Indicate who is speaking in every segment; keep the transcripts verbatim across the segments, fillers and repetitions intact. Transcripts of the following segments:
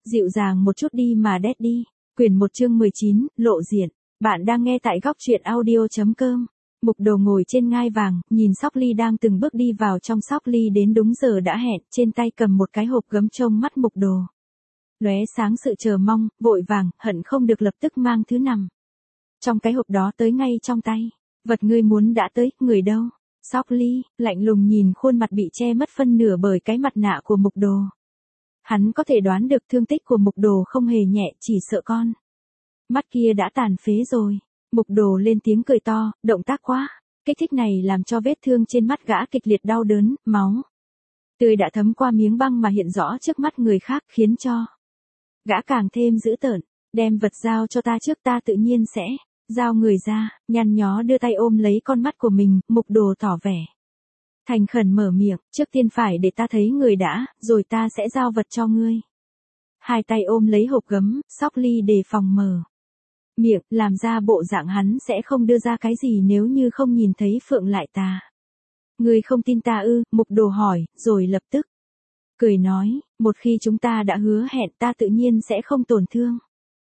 Speaker 1: Dịu dàng một chút đi mà Daddy. Quyển một chương mười chín, lộ diện. Bạn đang nghe tại góc truyện audio chấm com. Mục Đồ ngồi trên ngai vàng, nhìn Sóc Ly đang từng bước đi vào trong. Sóc Ly đến đúng giờ đã hẹn, trên tay cầm một cái hộp gấm. Trông mắt Mục Đồ lóe sáng sự chờ mong, vội vàng, hận không được lập tức mang thứ nằm trong cái hộp đó tới ngay trong tay. Vật ngươi muốn đã tới, người đâu? Sóc Ly lạnh lùng nhìn khuôn mặt bị che mất phân nửa bởi cái mặt nạ của Mục Đồ. Hắn có thể đoán được thương tích của Mục Đồ không hề nhẹ, chỉ sợ con mắt kia đã tàn phế rồi. Mục Đồ lên tiếng cười to, động tác quá kích thích này làm cho vết thương trên mắt gã kịch liệt đau đớn, máu tươi đã thấm qua miếng băng mà hiện rõ trước mắt người khác, khiến cho gã càng thêm dữ tợn. Đem vật giao cho ta trước, ta tự nhiên sẽ giao người ra. Nhăn nhó đưa tay ôm lấy con mắt của mình. Mục Đồ tỏ vẻ thành khẩn mở miệng, trước tiên phải để ta thấy người đã, rồi ta sẽ giao vật cho ngươi. Hai tay ôm lấy hộp gấm, Sóc Ly đề phòng mở miệng, làm ra bộ dạng hắn sẽ không đưa ra cái gì nếu như không nhìn thấy Phượng Lại Tà. Ngươi không tin ta ư? Mục Đồ hỏi, rồi lập tức cười nói, một khi chúng ta đã hứa hẹn, ta tự nhiên sẽ không tổn thương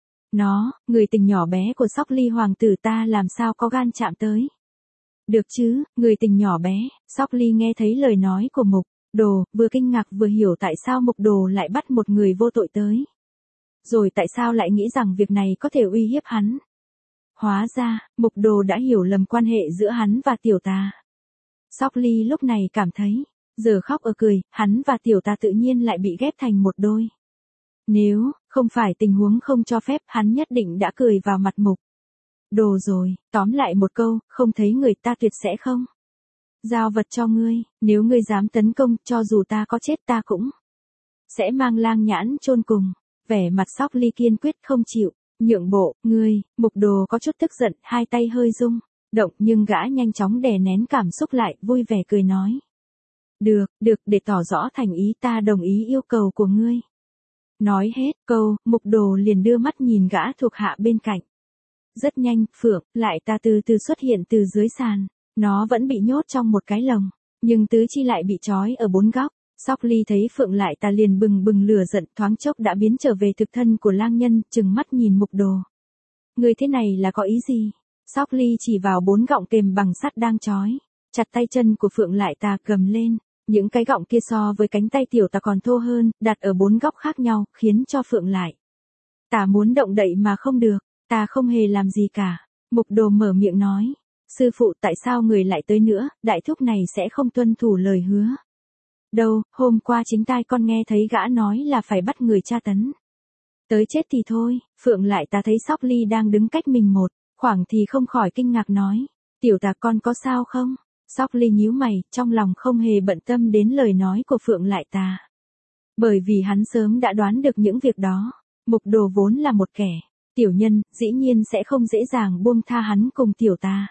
Speaker 1: nó. Người tình nhỏ bé của Sóc Ly hoàng tử ta làm sao có gan chạm tới được chứ? Người tình nhỏ bé. Sóc Ly nghe thấy lời nói của Mục Đồ, vừa kinh ngạc vừa hiểu tại sao Mục Đồ lại bắt một người vô tội tới. Rồi tại sao lại nghĩ rằng việc này có thể uy hiếp hắn. Hóa ra, Mục Đồ đã hiểu lầm quan hệ giữa hắn và Tiểu Tà. Sóc Ly lúc này cảm thấy, giờ khóc ở cười, hắn và Tiểu Tà tự nhiên lại bị ghép thành một đôi. Nếu không phải tình huống không cho phép, hắn nhất định đã cười vào mặt Mục Đồ rồi. Tóm lại một câu, không thấy người ta tuyệt sẽ không giao vật cho ngươi. Nếu ngươi dám tấn công, cho dù ta có chết ta cũng sẽ mang Lang Nhãn chôn cùng. Vẻ mặt Sóc Ly kiên quyết không chịu nhượng bộ. Ngươi, Mục Đồ có chút tức giận, hai tay hơi rung động, nhưng gã nhanh chóng đè nén cảm xúc lại, vui vẻ cười nói. Được, được, để tỏ rõ thành ý, ta đồng ý yêu cầu của ngươi. Nói hết câu, Mục Đồ liền đưa mắt nhìn gã thuộc hạ bên cạnh. Rất nhanh, Phượng Lại Tà từ từ xuất hiện từ dưới sàn. Nó vẫn bị nhốt trong một cái lồng, nhưng tứ chi lại bị trói ở bốn góc. Sóc Ly thấy Phượng Lại Tà liền bừng bừng lửa giận, thoáng chốc đã biến trở về thực thân của lang nhân, trừng mắt nhìn Mục Đồ. Người thế này là có ý gì? Sóc Ly chỉ vào bốn gọng kềm bằng sắt đang trói chặt tay chân của Phượng Lại Tà, cầm lên. Những cái gọng kia so với cánh tay Tiểu Tà còn thô hơn, đặt ở bốn góc khác nhau, khiến cho Phượng Lại Tà muốn động đậy mà không được. Ta không hề làm gì cả. Mục Đồ mở miệng nói. Sư phụ, tại sao người lại tới nữa? Đại thúc này sẽ không tuân thủ lời hứa đâu. Hôm qua chính tai con nghe thấy gã nói là phải bắt người tra tấn tới chết thì thôi. Phượng Lại Tà thấy Sóc Ly đang đứng cách mình một khoảng thì không khỏi kinh ngạc nói. Tiểu Tà, con có sao không? Sóc Ly nhíu mày, trong lòng không hề bận tâm đến lời nói của Phượng Lại Tà, bởi vì hắn sớm đã đoán được những việc đó. Mục Đồ vốn là một kẻ tiểu nhân, dĩ nhiên sẽ không dễ dàng buông tha hắn cùng Tiểu Tà.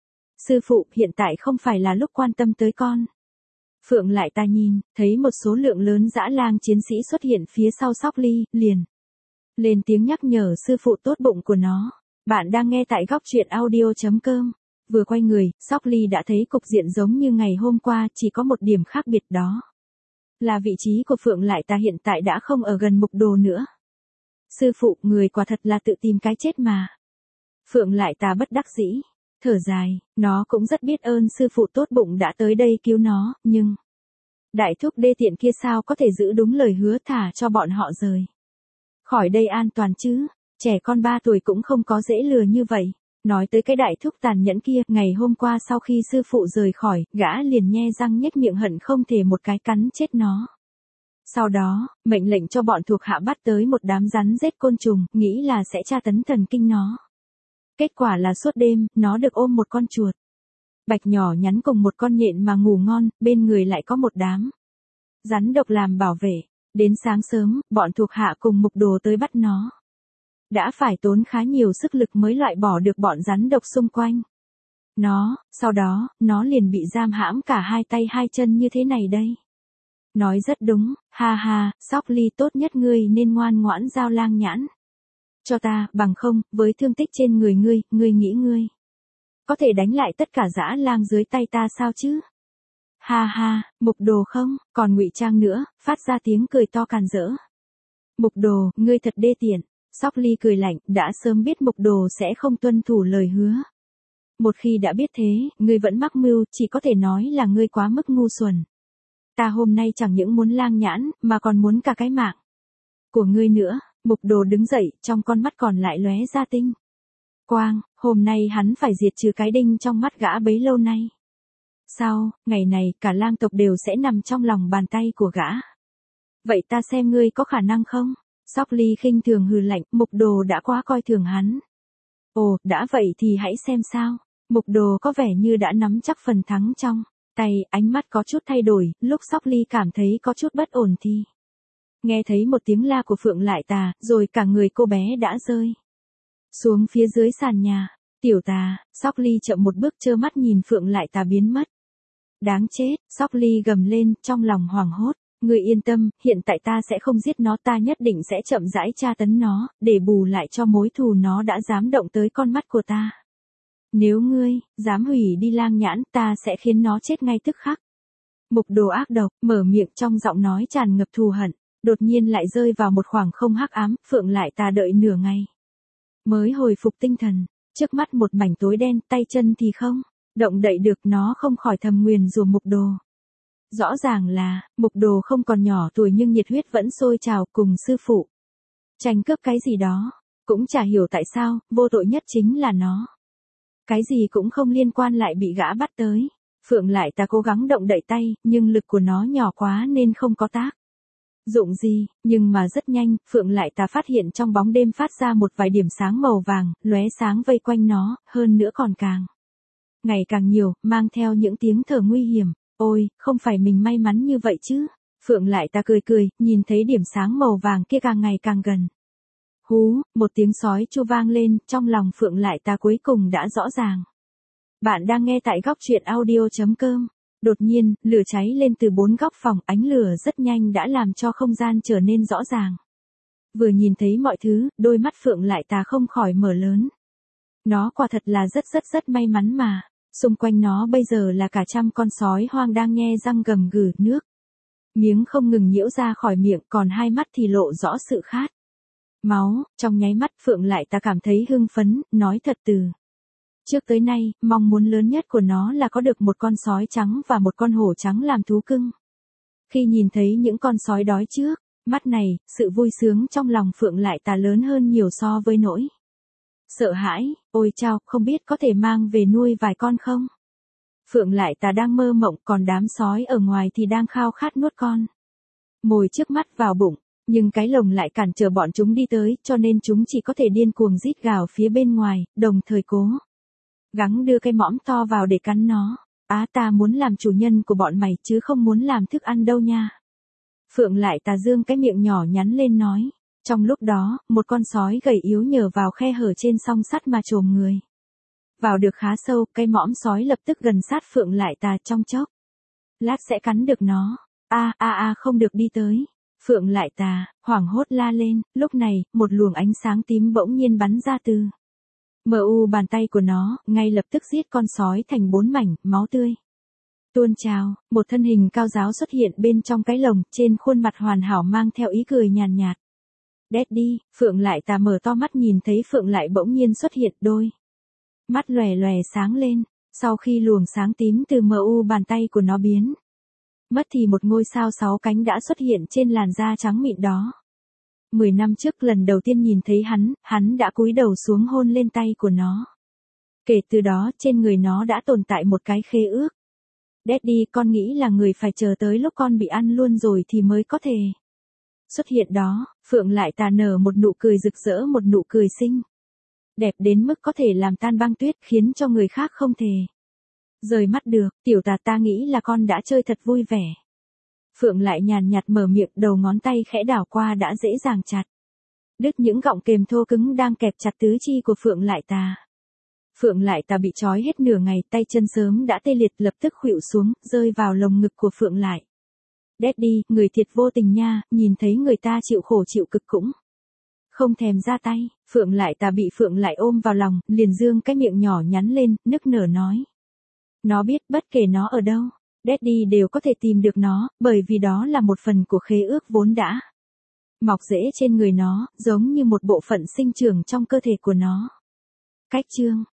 Speaker 1: Sư phụ, hiện tại không phải là lúc quan tâm tới con. Phượng Lại Tà nhìn thấy một số lượng lớn dã lang chiến sĩ xuất hiện phía sau Sóc Ly, liền lên tiếng nhắc nhở sư phụ tốt bụng của nó. Bạn đang nghe tại góc truyện audio chấm com. Vừa quay người, Sóc Ly đã thấy cục diện giống như ngày hôm qua, chỉ có một điểm khác biệt, đó là vị trí của Phượng Lại Tà hiện tại đã không ở gần Mục Đồ nữa. Sư phụ, người quả thật là tự tìm cái chết mà. Phượng Lại Tà bất đắc dĩ thở dài, nó cũng rất biết ơn sư phụ tốt bụng đã tới đây cứu nó, nhưng đại thúc đê tiện kia sao có thể giữ đúng lời hứa thả cho bọn họ rời khỏi đây an toàn chứ? Trẻ con ba tuổi cũng không có dễ lừa như vậy. Nói tới cái đại thúc tàn nhẫn kia, ngày hôm qua sau khi sư phụ rời khỏi, gã liền nhe răng nhếch miệng hận không thể một cái cắn chết nó. Sau đó, mệnh lệnh cho bọn thuộc hạ bắt tới một đám rắn rết côn trùng, nghĩ là sẽ tra tấn thần kinh nó. Kết quả là suốt đêm, nó được ôm một con chuột bạch nhỏ nhắn cùng một con nhện mà ngủ ngon, bên người lại có một đám rắn độc làm bảo vệ. Đến sáng sớm, bọn thuộc hạ cùng Mục Đồ tới bắt nó. Đã phải tốn khá nhiều sức lực mới loại bỏ được bọn rắn độc xung quanh nó, sau đó, nó liền bị giam hãm cả hai tay hai chân như thế này đây. Nói rất đúng, ha ha, Sóc Ly, tốt nhất ngươi nên ngoan ngoãn giao Lang Nhãn cho ta, bằng không, với thương tích trên người ngươi, ngươi nghĩ ngươi có thể đánh lại tất cả dã lang dưới tay ta sao chứ? Ha ha, Mục Đồ không còn ngụy trang nữa, phát ra tiếng cười to càn rỡ. Mục Đồ, ngươi thật đê tiện. Sóc Ly cười lạnh, đã sớm biết Mục Đồ sẽ không tuân thủ lời hứa. Một khi đã biết thế, ngươi vẫn mắc mưu, chỉ có thể nói là ngươi quá mức ngu xuẩn. Ta hôm nay chẳng những muốn lang nhãn, mà còn muốn cả cái mạng của ngươi nữa. Mục Đồ đứng dậy, trong con mắt còn lại lóe ra tinh quang, hôm nay hắn phải diệt trừ cái đinh trong mắt gã bấy lâu nay. Sau, ngày này, cả lang tộc đều sẽ nằm trong lòng bàn tay của gã. Vậy ta xem ngươi có khả năng không? Sóc Ly khinh thường hừ lạnh, Mục Đồ đã quá coi thường hắn. Ồ, đã vậy thì hãy xem sao. Mục Đồ có vẻ như đã nắm chắc phần thắng trong tay, ánh mắt có chút thay đổi, lúc Sóc Ly cảm thấy có chút bất ổn thì nghe thấy một tiếng la của Phượng Lại Tà, rồi cả người cô bé đã rơi xuống phía dưới sàn nhà. Tiểu Tà, Sóc Ly chậm một bước trơ mắt nhìn Phượng Lại Tà biến mất. Đáng chết, Sóc Ly gầm lên, trong lòng hoảng hốt. Ngươi yên tâm, hiện tại ta sẽ không giết nó, ta nhất định sẽ chậm rãi tra tấn nó, để bù lại cho mối thù nó đã dám động tới con mắt của ta. Nếu ngươi dám hủy đi lang nhãn, ta sẽ khiến nó chết ngay tức khắc. Mục Đồ ác độc, mở miệng trong giọng nói tràn ngập thù hận, đột nhiên lại rơi vào một khoảng không hắc ám. Phượng Lại Tà đợi nửa ngày mới hồi phục tinh thần, trước mắt một mảnh tối đen, tay chân thì không động đậy được, nó không khỏi thầm nguyền rủa Mục Đồ. Rõ ràng là, Mục Đồ không còn nhỏ tuổi nhưng nhiệt huyết vẫn sôi trào, cùng sư phụ tranh cướp cái gì đó, cũng chả hiểu tại sao, vô tội nhất chính là nó. Cái gì cũng không liên quan lại bị gã bắt tới. Phượng Lại Tà cố gắng động đậy tay, nhưng lực của nó nhỏ quá nên không có tác dụng gì, nhưng mà rất nhanh, Phượng Lại Tà phát hiện trong bóng đêm phát ra một vài điểm sáng màu vàng, lóe sáng vây quanh nó, hơn nữa còn càng ngày càng nhiều, mang theo những tiếng thở nguy hiểm. Ôi, không phải mình may mắn như vậy chứ. Phượng Lại Tà cười cười, nhìn thấy điểm sáng màu vàng kia càng ngày càng gần. Hú, một tiếng sói chu vang lên, trong lòng Phượng Lại Tà cuối cùng đã rõ ràng. Bạn đang nghe tại góc truyện audio chấm com. Đột nhiên, lửa cháy lên từ bốn góc phòng, ánh lửa rất nhanh đã làm cho không gian trở nên rõ ràng. Vừa nhìn thấy mọi thứ, đôi mắt Phượng Lại Tà không khỏi mở lớn. Nó quả thật là rất rất rất may mắn mà. Xung quanh nó bây giờ là cả trăm con sói hoang đang nhe răng gầm gừ, nước miếng không ngừng nhiễu ra khỏi miệng, còn hai mắt thì lộ rõ sự khát máu. Trong nháy mắt Phượng Lại Tà cảm thấy hưng phấn, nói thật từ trước tới nay, mong muốn lớn nhất của nó là có được một con sói trắng và một con hổ trắng làm thú cưng. Khi nhìn thấy những con sói đói trước mắt này, sự vui sướng trong lòng Phượng Lại Tà lớn hơn nhiều so với nỗi sợ hãi. Ôi chao, không biết có thể mang về nuôi vài con không? Phượng Lại Tà đang mơ mộng, còn đám sói ở ngoài thì đang khao khát nuốt con mồi trước mắt vào bụng, nhưng cái lồng lại cản trở bọn chúng đi tới, cho nên chúng chỉ có thể điên cuồng rít gào phía bên ngoài, đồng thời cố gắng đưa cái mõm to vào để cắn nó. Á, ta muốn làm chủ nhân của bọn mày chứ không muốn làm thức ăn đâu nha. Phượng Lại Tà dương cái miệng nhỏ nhắn lên nói. Trong lúc đó, một con sói gầy yếu nhờ vào khe hở trên song sắt mà chồm người vào được khá sâu, cái mõm sói lập tức gần sát Phượng Lại Tà, trong chốc lát sẽ cắn được nó. A a a, không được đi tới. Phượng Lại Tà hoảng hốt la lên. Lúc này, một luồng ánh sáng tím bỗng nhiên bắn ra từ mờ u bàn tay của nó, ngay lập tức giết con sói thành bốn mảnh, máu tươi tuôn trào. Một thân hình cao ráo xuất hiện bên trong cái lồng, trên khuôn mặt hoàn hảo mang theo ý cười nhàn nhạt. Daddy, Phượng Lại Tà mở to mắt nhìn thấy Phượng Lại bỗng nhiên xuất hiện, đôi mắt lòe lòe sáng lên. Sau khi luồng sáng tím từ mờ u bàn tay của nó biến mất thì một ngôi sao sáu cánh đã xuất hiện trên làn da trắng mịn đó. Mười năm trước lần đầu tiên nhìn thấy hắn, hắn đã cúi đầu xuống hôn lên tay của nó. Kể từ đó, trên người nó đã tồn tại một cái khế ước. Daddy, con nghĩ là người phải chờ tới lúc con bị ăn luôn rồi thì mới có thể xuất hiện đó. Phượng Lại Tà nở một nụ cười rực rỡ, một nụ cười xinh đẹp đến mức có thể làm tan băng tuyết, khiến cho người khác không thể rời mắt được. Tiểu Tà, ta nghĩ là con đã chơi thật vui vẻ. Phượng Lại nhàn nhạt mở miệng, đầu ngón tay khẽ đảo qua đã dễ dàng chặt đứt những gọng kềm thô cứng đang kẹp chặt tứ chi của Phượng Lại Tà. Phượng Lại Tà bị trói hết nửa ngày, tay chân sớm đã tê liệt, lập tức khuỵu xuống, rơi vào lồng ngực của Phượng Lại. Daddy, người thiệt vô tình nha, nhìn thấy người ta chịu khổ chịu cực cũng không thèm ra tay. Phượng Lại Tà bị Phượng Lại ôm vào lòng, liền dương cái miệng nhỏ nhắn lên, nức nở nói. Nó biết bất kể nó ở đâu, Daddy đều có thể tìm được nó, bởi vì đó là một phần của khế ước vốn đã mọc rễ trên người nó, giống như một bộ phận sinh trưởng trong cơ thể của nó. Cách chương